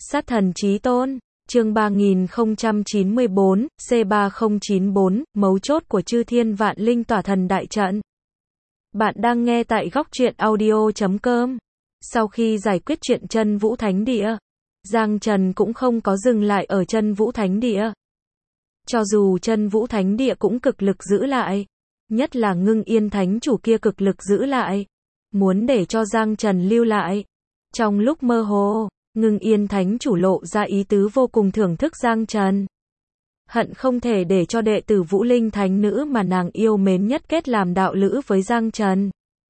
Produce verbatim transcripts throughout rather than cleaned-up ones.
Sát thần chí tôn, chương ba nghìn không trăm chín mươi bốn, C ba không chín bốn, mấu chốt của chư thiên vạn linh tỏa thần đại trận. Bạn đang nghe tại góc truyện audio chấm com. Sau khi giải quyết chuyện chân vũ thánh địa, Giang Trần cũng không có dừng lại ở chân vũ thánh địa. Cho dù chân vũ thánh địa cũng cực lực giữ lại, nhất là Ngưng Yên thánh chủ kia cực lực giữ lại, muốn để cho Giang Trần lưu lại. Trong lúc mơ hồ, Ngưng Yên thánh chủ lộ ra ý tứ vô cùng thưởng thức Giang Trần. Hận không thể để cho đệ tử Vũ Linh thánh nữ mà nàng yêu mến nhất kết làm đạo lữ với Giang Trần.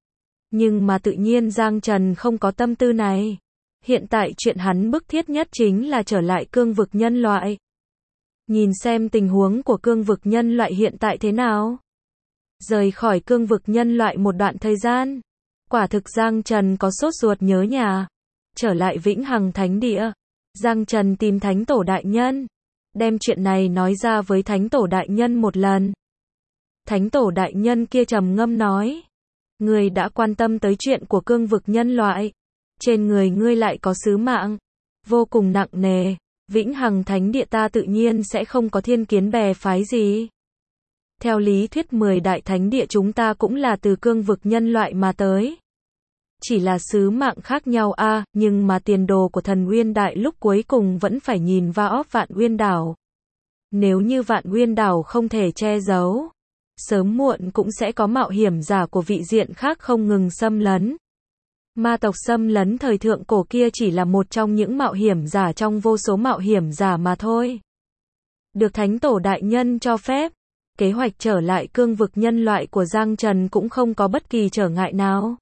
Nhưng mà tự nhiên Giang Trần không có tâm tư này. Hiện tại chuyện hắn bức thiết nhất chính là trở lại cương vực nhân loại. Nhìn xem tình huống của cương vực nhân loại hiện tại thế nào. Rời khỏi cương vực nhân loại một đoạn thời gian, quả thực Giang Trần có sốt ruột nhớ nhà. Trở lại Vĩnh Hằng Thánh Địa, Giang Trần tìm Thánh Tổ Đại Nhân, đem chuyện này nói ra với Thánh Tổ Đại Nhân một lần. Thánh Tổ Đại Nhân kia trầm ngâm nói, ngươi đã quan tâm tới chuyện của cương vực nhân loại, trên người ngươi lại có sứ mạng vô cùng nặng nề, Vĩnh Hằng Thánh Địa ta tự nhiên sẽ không có thiên kiến bè phái gì. Theo lý thuyết mười đại thánh địa chúng ta cũng là từ cương vực nhân loại mà tới. Chỉ là sứ mạng khác nhau a, à, nhưng mà tiền đồ của thần Uyên Đại lúc cuối cùng vẫn phải nhìn vào Vạn Uyên Đảo. Nếu như Vạn Uyên Đảo không thể che giấu, sớm muộn cũng sẽ có mạo hiểm giả của vị diện khác không ngừng xâm lấn. Ma tộc xâm lấn thời thượng cổ kia chỉ là một trong những mạo hiểm giả trong vô số mạo hiểm giả mà thôi. Được Thánh Tổ Đại Nhân cho phép, kế hoạch trở lại cương vực nhân loại của Giang Trần cũng không có bất kỳ trở ngại nào.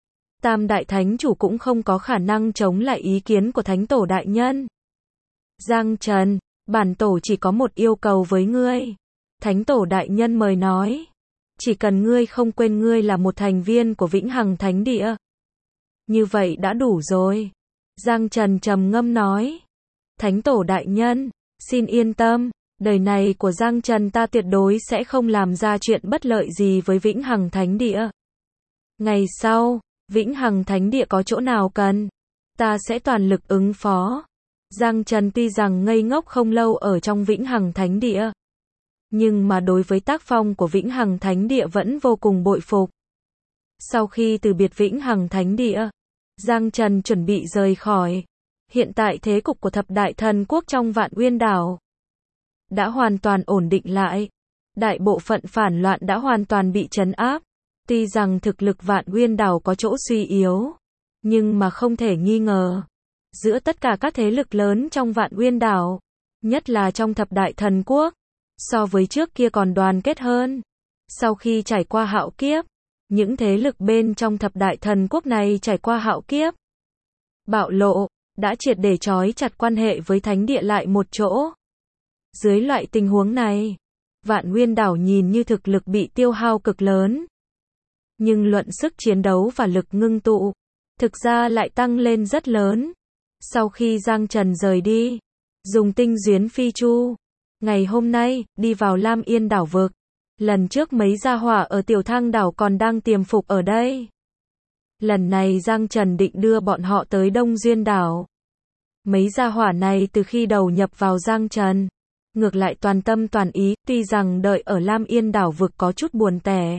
Tam Đại Thánh Chủ cũng không có khả năng chống lại ý kiến của Thánh Tổ Đại Nhân. Giang Trần, bản tổ chỉ có một yêu cầu với ngươi. Thánh Tổ Đại Nhân mời nói. Chỉ cần ngươi không quên ngươi là một thành viên của Vĩnh Hằng Thánh Địa. Như vậy đã đủ rồi. Giang Trần trầm ngâm nói. Thánh Tổ Đại Nhân, xin yên tâm, đời này của Giang Trần ta tuyệt đối sẽ không làm ra chuyện bất lợi gì với Vĩnh Hằng Thánh Địa. Ngày sau, Vĩnh Hằng Thánh Địa có chỗ nào cần, ta sẽ toàn lực ứng phó. Giang Trần tuy rằng ngây ngốc không lâu ở trong Vĩnh Hằng Thánh Địa, nhưng mà đối với tác phong của Vĩnh Hằng Thánh Địa vẫn vô cùng bội phục. Sau khi từ biệt Vĩnh Hằng Thánh Địa, Giang Trần chuẩn bị rời khỏi. Hiện tại thế cục của thập đại thần quốc trong Vạn Uyên Đảo đã hoàn toàn ổn định lại. Đại bộ phận phản loạn đã hoàn toàn bị trấn áp. Tuy rằng thực lực Vạn Uyên Đảo có chỗ suy yếu, nhưng mà không thể nghi ngờ, giữa tất cả các thế lực lớn trong Vạn Uyên Đảo, nhất là trong thập đại thần quốc, so với trước kia còn đoàn kết hơn. Sau khi trải qua hạo kiếp, những thế lực bên trong thập đại thần quốc này trải qua hạo kiếp, bạo lộ, đã triệt để trói chặt quan hệ với thánh địa lại một chỗ. Dưới loại tình huống này, Vạn Uyên Đảo nhìn như thực lực bị tiêu hao cực lớn, nhưng luận sức chiến đấu và lực ngưng tụ, thực ra lại tăng lên rất lớn. Sau khi Giang Trần rời đi, dùng tinh duyến phi chu, ngày hôm nay, đi vào Lam Yên đảo vực. Lần trước mấy gia hỏa ở Tiểu Thang đảo còn đang tiềm phục ở đây. Lần này Giang Trần định đưa bọn họ tới Đông Duyên đảo. Mấy gia hỏa này từ khi đầu nhập vào Giang Trần, ngược lại toàn tâm toàn ý, tuy rằng đợi ở Lam Yên đảo vực có chút buồn tẻ,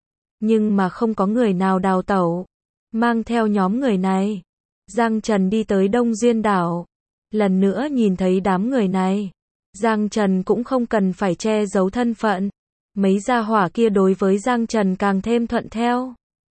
nhưng mà không có người nào đào tẩu. Mang theo nhóm người này, Giang Trần đi tới Đông Duyên đảo. Lần nữa nhìn thấy đám người này, Giang Trần cũng không cần phải che giấu thân phận. Mấy gia hỏa kia đối với Giang Trần càng thêm thuận theo.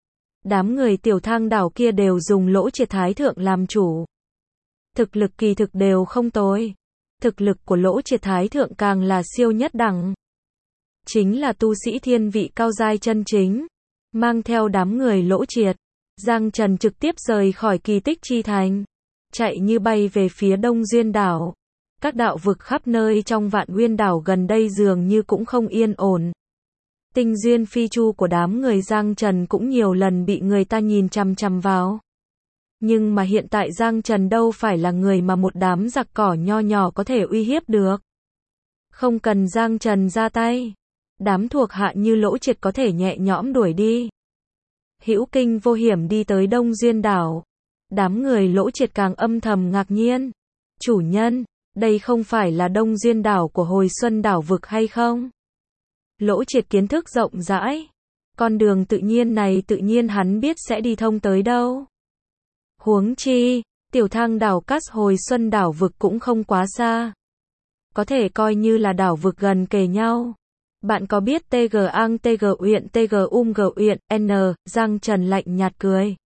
Đám người Tiểu Thang đảo kia đều dùng Lỗ Triệt Thái Thượng làm chủ. Thực lực kỳ thực đều không tồi. Thực lực của Lỗ Triệt Thái Thượng càng là siêu nhất đẳng. Chính là tu sĩ thiên vị cao giai chân chính. Mang theo đám người Lỗ Triệt, Giang Trần trực tiếp rời khỏi Kỳ Tích Chi Thành, chạy như bay về phía Đông Duyên đảo. Các đạo vực khắp nơi trong Vạn Uyên đảo gần đây dường như cũng không yên ổn. Tinh duyên phi chu của đám người Giang Trần cũng nhiều lần bị người ta nhìn chằm chằm vào. Nhưng mà hiện tại Giang Trần đâu phải là người mà một đám giặc cỏ nho nhỏ có thể uy hiếp được. Không cần Giang Trần ra tay, đám thuộc hạ như Lỗ Triệt có thể nhẹ nhõm đuổi đi. Hữu kinh vô hiểm đi tới Đông Duyên đảo. Đám người Lỗ Triệt càng âm thầm ngạc nhiên. Chủ nhân, đây không phải là Đông Duyên đảo của hồi xuân đảo vực hay không? Lỗ Triệt kiến thức rộng rãi. Con đường tự nhiên này tự nhiên hắn biết sẽ đi thông tới đâu. Huống chi, tiểu thang đảo Cát hồi xuân đảo vực cũng không quá xa. Có thể coi như là đảo vực gần kề nhau. Bạn có biết tê giê Ang tê giê Uyển tê giê Um G Uyển N, Giang Trần lạnh nhạt cười.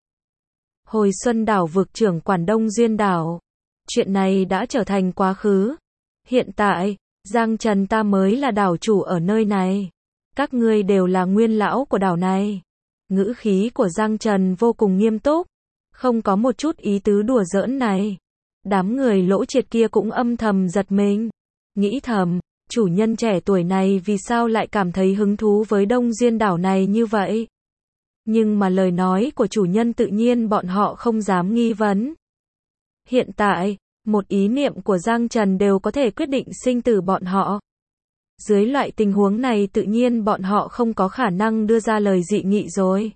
Hồi xuân đảo vực trưởng quản Đông Duyên đảo. Chuyện này đã trở thành quá khứ. Hiện tại, Giang Trần ta mới là đảo chủ ở nơi này. Các ngươi đều là nguyên lão của đảo này. Ngữ khí của Giang Trần vô cùng nghiêm túc. Không có một chút ý tứ đùa giỡn này. Đám người Lỗ Triệt kia cũng âm thầm giật mình. Nghĩ thầm, chủ nhân trẻ tuổi này vì sao lại cảm thấy hứng thú với Đông Duyên đảo này như vậy? Nhưng mà lời nói của chủ nhân tự nhiên bọn họ không dám nghi vấn. Hiện tại, một ý niệm của Giang Trần đều có thể quyết định sinh tử bọn họ. Dưới loại tình huống này tự nhiên bọn họ không có khả năng đưa ra lời dị nghị rồi.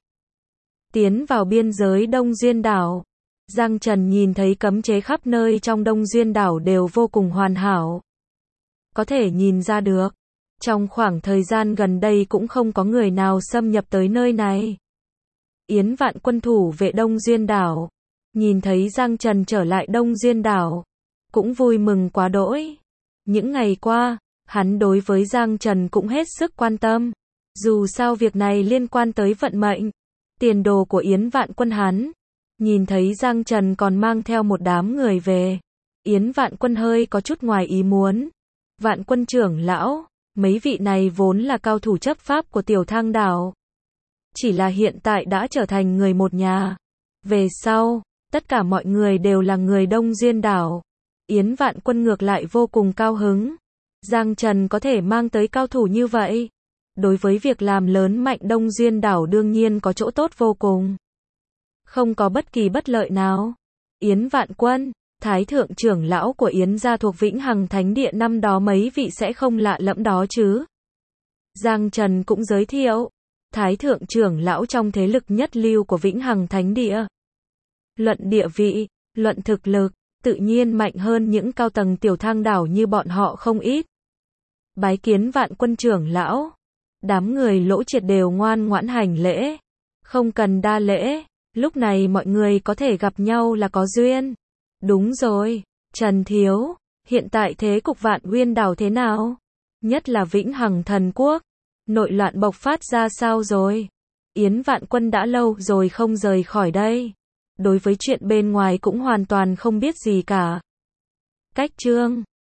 Tiến vào biên giới Đông Duyên đảo. Giang Trần nhìn thấy cấm chế khắp nơi trong Đông Duyên đảo đều vô cùng hoàn hảo. Có thể nhìn ra được, trong khoảng thời gian gần đây cũng không có người nào xâm nhập tới nơi này. Yến Vạn Quân thủ vệ Đông Duyên đảo, nhìn thấy Giang Trần trở lại Đông Duyên đảo, cũng vui mừng quá đỗi. Những ngày qua, hắn đối với Giang Trần cũng hết sức quan tâm. Dù sao việc này liên quan tới vận mệnh, tiền đồ của Yến Vạn Quân hắn. Nhìn thấy Giang Trần còn mang theo một đám người về, Yến Vạn Quân hơi có chút ngoài ý muốn. Vạn Quân trưởng lão, mấy vị này vốn là cao thủ chấp pháp của tiểu thang đảo. Chỉ là hiện tại đã trở thành người một nhà. Về sau, tất cả mọi người đều là người Đông Duyên đảo. Yến Vạn Quân ngược lại vô cùng cao hứng. Giang Trần có thể mang tới cao thủ như vậy. Đối với việc làm lớn mạnh Đông Duyên đảo đương nhiên có chỗ tốt vô cùng. Không có bất kỳ bất lợi nào. Yến Vạn Quân, Thái thượng trưởng lão của Yến gia thuộc Vĩnh Hằng Thánh Địa năm đó mấy vị sẽ không lạ lẫm đó chứ. Giang Trần cũng giới thiệu. Thái thượng trưởng lão trong thế lực nhất lưu của Vĩnh Hằng Thánh Địa. Luận địa vị, luận thực lực, tự nhiên mạnh hơn những cao tầng tiểu thang đảo như bọn họ không ít. Bái kiến Vạn Quân trưởng lão. Đám người Lỗ Triệt đều ngoan ngoãn hành lễ. Không cần đa lễ, lúc này mọi người có thể gặp nhau là có duyên. Đúng rồi, Trần Thiếu, hiện tại thế cục Vạn Uyên đảo thế nào? Nhất là Vĩnh Hằng Thần Quốc, nội loạn bộc phát ra sao rồi? Yến Vạn Quân đã lâu rồi không rời khỏi đây. Đối với chuyện bên ngoài cũng hoàn toàn không biết gì cả. Cách chương